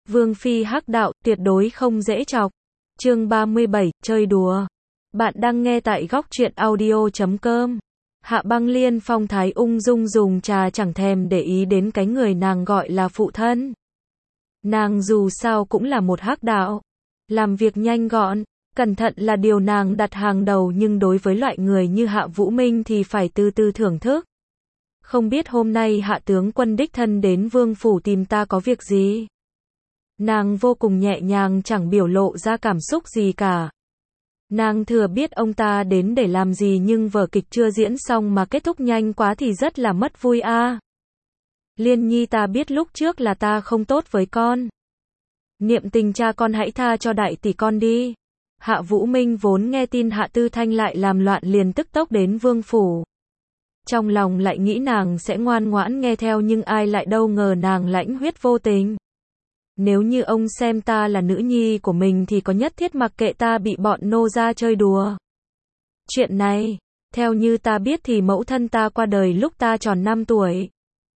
Vương phi hắc đạo, tuyệt đối không dễ chọc. Chương 37, chơi đùa. Bạn đang nghe tại góc truyện audio.com. Hạ Băng Liên phong thái ung dung dùng trà chẳng thèm để ý đến cái người nàng gọi là phụ thân. Nàng dù sao cũng là một hắc đạo. Làm việc nhanh gọn, cẩn thận là điều nàng đặt hàng đầu, nhưng đối với loại người như Hạ Vũ Minh thì phải từ từ thưởng thức. Không biết hôm nay Hạ tướng quân đích thân đến vương phủ tìm ta có việc gì? Nàng vô cùng nhẹ nhàng, chẳng biểu lộ ra cảm xúc gì cả. Nàng thừa biết ông ta đến để làm gì, nhưng vở kịch chưa diễn xong mà kết thúc nhanh quá thì rất là mất vui a. Liên nhi, ta biết lúc trước là ta không tốt với con. Niệm tình cha con hãy tha cho đại tỷ con đi. Hạ Vũ Minh vốn nghe tin Hạ Tư Thanh lại làm loạn liền tức tốc đến vương phủ. Trong lòng lại nghĩ nàng sẽ ngoan ngoãn nghe theo, nhưng ai lại đâu ngờ nàng lãnh huyết vô tình. Nếu như ông xem ta là nữ nhi của mình thì có nhất thiết mặc kệ ta bị bọn nô gia chơi đùa? Chuyện này, theo như ta biết thì mẫu thân ta qua đời lúc ta tròn 5 tuổi.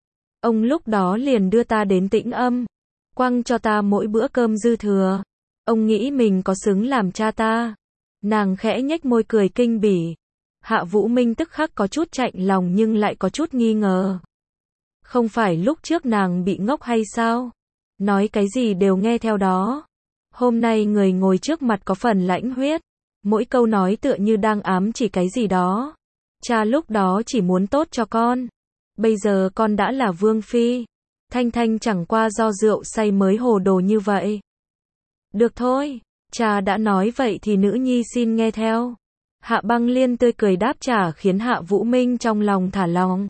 Ông lúc đó liền đưa ta đến Tĩnh Âm, quăng cho ta mỗi bữa cơm dư thừa. Ông nghĩ mình có xứng làm cha ta? Nàng khẽ nhếch môi cười kinh bỉ. Hạ Vũ Minh tức khắc có chút chạnh lòng nhưng lại có chút nghi ngờ. Không phải lúc trước nàng bị ngốc hay sao? Nói cái gì đều nghe theo đó. Hôm nay người ngồi trước mặt có phần lãnh huyết. Mỗi câu nói tựa như đang ám chỉ cái gì đó. Cha lúc đó chỉ muốn tốt cho con. Bây giờ con đã là vương phi. Thanh Thanh chẳng qua do rượu say mới hồ đồ như vậy. Được thôi, cha đã nói vậy thì nữ nhi xin nghe theo. Hạ Băng Liên tươi cười đáp trả khiến Hạ Vũ Minh trong lòng thả lỏng.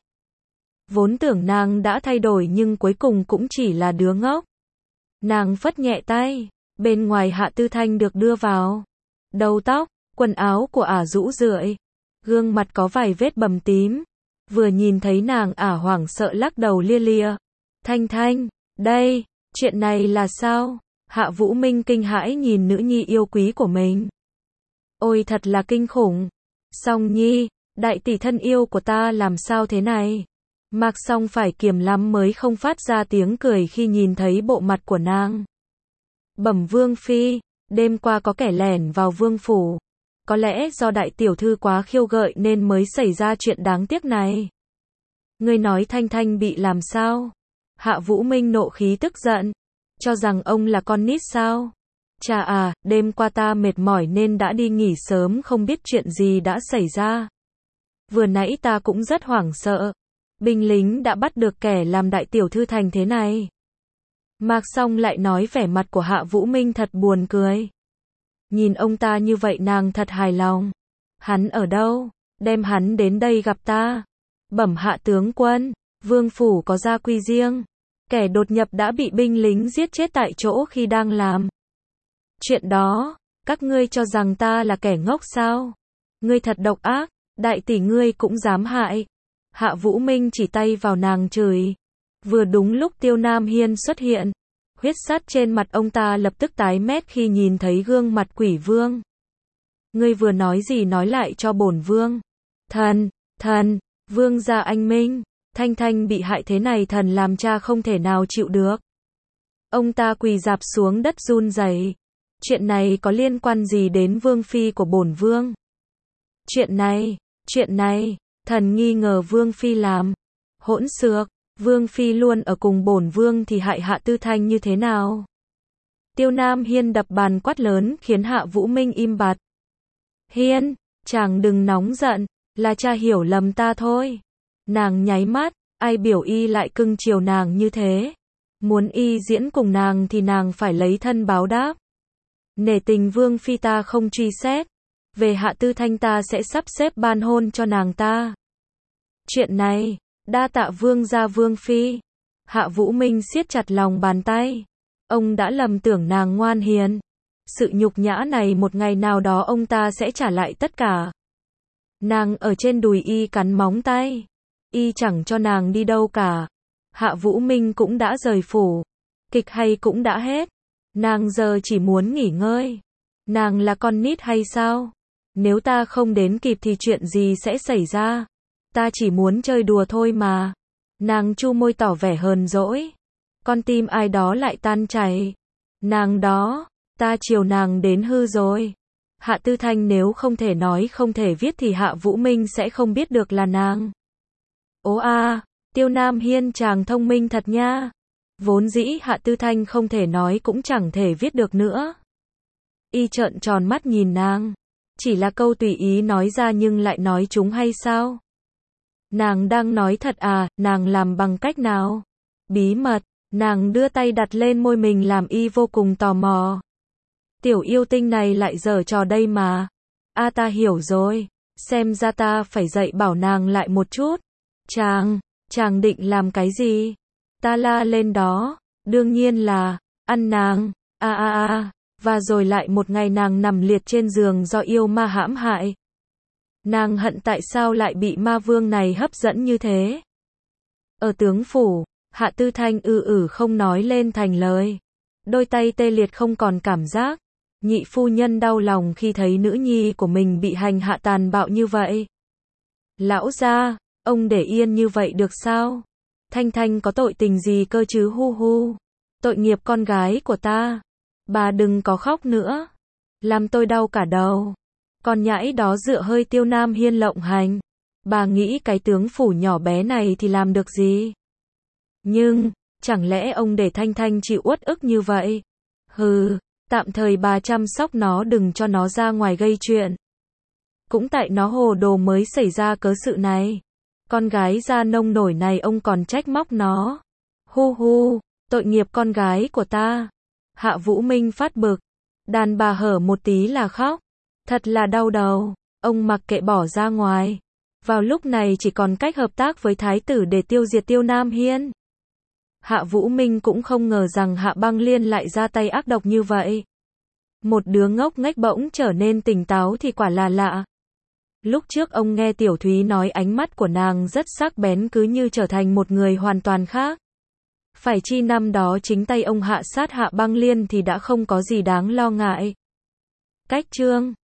Vốn tưởng nàng đã thay đổi nhưng cuối cùng cũng chỉ là đứa ngốc. Nàng phất nhẹ tay, bên ngoài Hạ Tư Thanh được đưa vào. Đầu tóc, quần áo của ả rũ rượi, gương mặt có vài vết bầm tím. Vừa nhìn thấy nàng, ả hoảng sợ lắc đầu lia lịa. Thanh Thanh, đây, chuyện này là sao? Hạ Vũ Minh kinh hãi nhìn nữ nhi yêu quý của mình. Ôi thật là kinh khủng. Song Nhi, đại tỷ thân yêu của ta làm sao thế này? Mạc Song phải kiềm lắm mới không phát ra tiếng cười khi nhìn thấy bộ mặt của nàng. Bẩm vương phi, đêm qua có kẻ lẻn vào vương phủ. Có lẽ do đại tiểu thư quá khiêu gợi nên mới xảy ra chuyện đáng tiếc này. Ngươi nói Thanh Thanh bị làm sao? Hạ Vũ Minh nộ khí tức giận. Cho rằng ông là con nít sao? Chà à, đêm qua ta mệt mỏi nên đã đi nghỉ sớm, không biết chuyện gì đã xảy ra. Vừa nãy ta cũng rất hoảng sợ. Binh lính đã bắt được kẻ làm đại tiểu thư thành thế này. Mạc Song lại nói vẻ mặt của Hạ Vũ Minh thật buồn cười. Nhìn ông ta như vậy nàng thật hài lòng. Hắn ở đâu? Đem hắn đến đây gặp ta. Bẩm Hạ tướng quân, vương phủ có gia quy riêng. Kẻ đột nhập đã bị binh lính giết chết tại chỗ khi đang làm chuyện đó. Các ngươi cho rằng ta là kẻ ngốc sao? Ngươi thật độc ác, đại tỷ ngươi cũng dám hại. Hạ Vũ Minh chỉ tay vào nàng chửi. Vừa đúng lúc Tiêu Nam Hiên xuất hiện. Huyết sắt trên mặt ông ta lập tức tái mét khi nhìn thấy gương mặt quỷ vương. Ngươi vừa nói gì, nói lại cho bổn vương. Thần, vương gia anh minh. Thanh Thanh bị hại thế này thần làm cha không thể nào chịu được. Ông ta quỳ rạp xuống đất run rẩy. Chuyện này có liên quan gì đến vương phi của bổn vương? Chuyện này, thần nghi ngờ vương phi làm. Hỗn xược, vương phi luôn ở cùng bổn vương thì hại Hạ Tư Thanh như thế nào? Tiêu Nam Hiên đập bàn quát lớn khiến Hạ Vũ Minh im bặt. Hiên, chàng đừng nóng giận, là cha hiểu lầm ta thôi. Nàng nháy mắt, ai biểu y lại cưng chiều nàng như thế? Muốn y diễn cùng nàng thì nàng phải lấy thân báo đáp. Nể tình vương phi ta không truy xét. Về Hạ Tư Thanh ta sẽ sắp xếp ban hôn cho nàng ta. Chuyện này, đa tạ vương gia vương phi. Hạ Vũ Minh siết chặt lòng bàn tay. Ông đã lầm tưởng nàng ngoan hiền. Sự nhục nhã này một ngày nào đó ông ta sẽ trả lại tất cả. Nàng ở trên đùi y cắn móng tay. Y chẳng cho nàng đi đâu cả. Hạ Vũ Minh cũng đã rời phủ. Kịch hay cũng đã hết. Nàng giờ chỉ muốn nghỉ ngơi. Nàng là con nít hay sao? Nếu ta không đến kịp thì chuyện gì sẽ xảy ra? Ta chỉ muốn chơi đùa thôi mà. Nàng chu môi tỏ vẻ hờn dỗi. Con tim ai đó lại tan chảy. Nàng đó, ta chiều nàng đến hư rồi. Hạ Tư Thanh nếu không thể nói không thể viết thì Hạ Vũ Minh sẽ không biết được là nàng. Ố a, Tiêu Nam Hiên chàng thông minh thật nha. Vốn dĩ Hạ Tư Thanh không thể nói cũng chẳng thể viết được nữa. Y trợn tròn mắt nhìn nàng. Chỉ là câu tùy ý nói ra nhưng lại nói chúng hay sao? Nàng đang nói thật à, nàng làm bằng cách nào? Bí mật, nàng đưa tay đặt lên môi mình làm Y vô cùng tò mò. Tiểu yêu tinh này lại giở trò đây mà. A ta hiểu rồi, xem ra ta phải dạy bảo nàng lại một chút. Chàng định làm cái gì? Ta la lên đó, đương nhiên là, ăn nàng, và rồi lại một ngày nàng nằm liệt trên giường do yêu ma hãm hại. Nàng hận tại sao lại bị ma vương này hấp dẫn như thế. Ở tướng phủ, Hạ Tư Thanh không nói lên thành lời. Đôi tay tê liệt không còn cảm giác. Nhị phu nhân đau lòng khi thấy nữ nhi của mình bị hành hạ tàn bạo như vậy. Lão gia, ông để yên như vậy được sao? Thanh Thanh có tội tình gì cơ chứ hu hu. Tội nghiệp con gái của ta. Bà đừng có khóc nữa. Làm tôi đau cả đầu. Con nhãi đó dựa hơi Tiêu Nam Hiên lộng hành. Bà nghĩ cái tướng phủ nhỏ bé này thì làm được gì? Nhưng, chẳng lẽ ông để Thanh Thanh chịu uất ức như vậy? Hừ, tạm thời bà chăm sóc nó đừng cho nó ra ngoài gây chuyện. Cũng tại nó hồ đồ mới xảy ra cớ sự này. Con gái da nông nổi này ông còn trách móc nó. Hu hu, tội nghiệp con gái của ta. Hạ Vũ Minh phát bực. Đàn bà hở một tí là khóc. Thật là đau đầu. Ông mặc kệ bỏ ra ngoài. Vào lúc này chỉ còn cách hợp tác với thái tử để tiêu diệt Tiêu Nam Hiên. Hạ Vũ Minh cũng không ngờ rằng Hạ Băng Liên lại ra tay ác độc như vậy. Một đứa ngốc nghếch bỗng trở nên tỉnh táo thì quả là lạ. Lúc trước ông nghe Tiểu Thúy nói ánh mắt của nàng rất sắc bén cứ như trở thành một người hoàn toàn khác. Phải chi năm đó chính tay ông hạ sát Hạ Băng Liên thì đã không có gì đáng lo ngại. Cách chương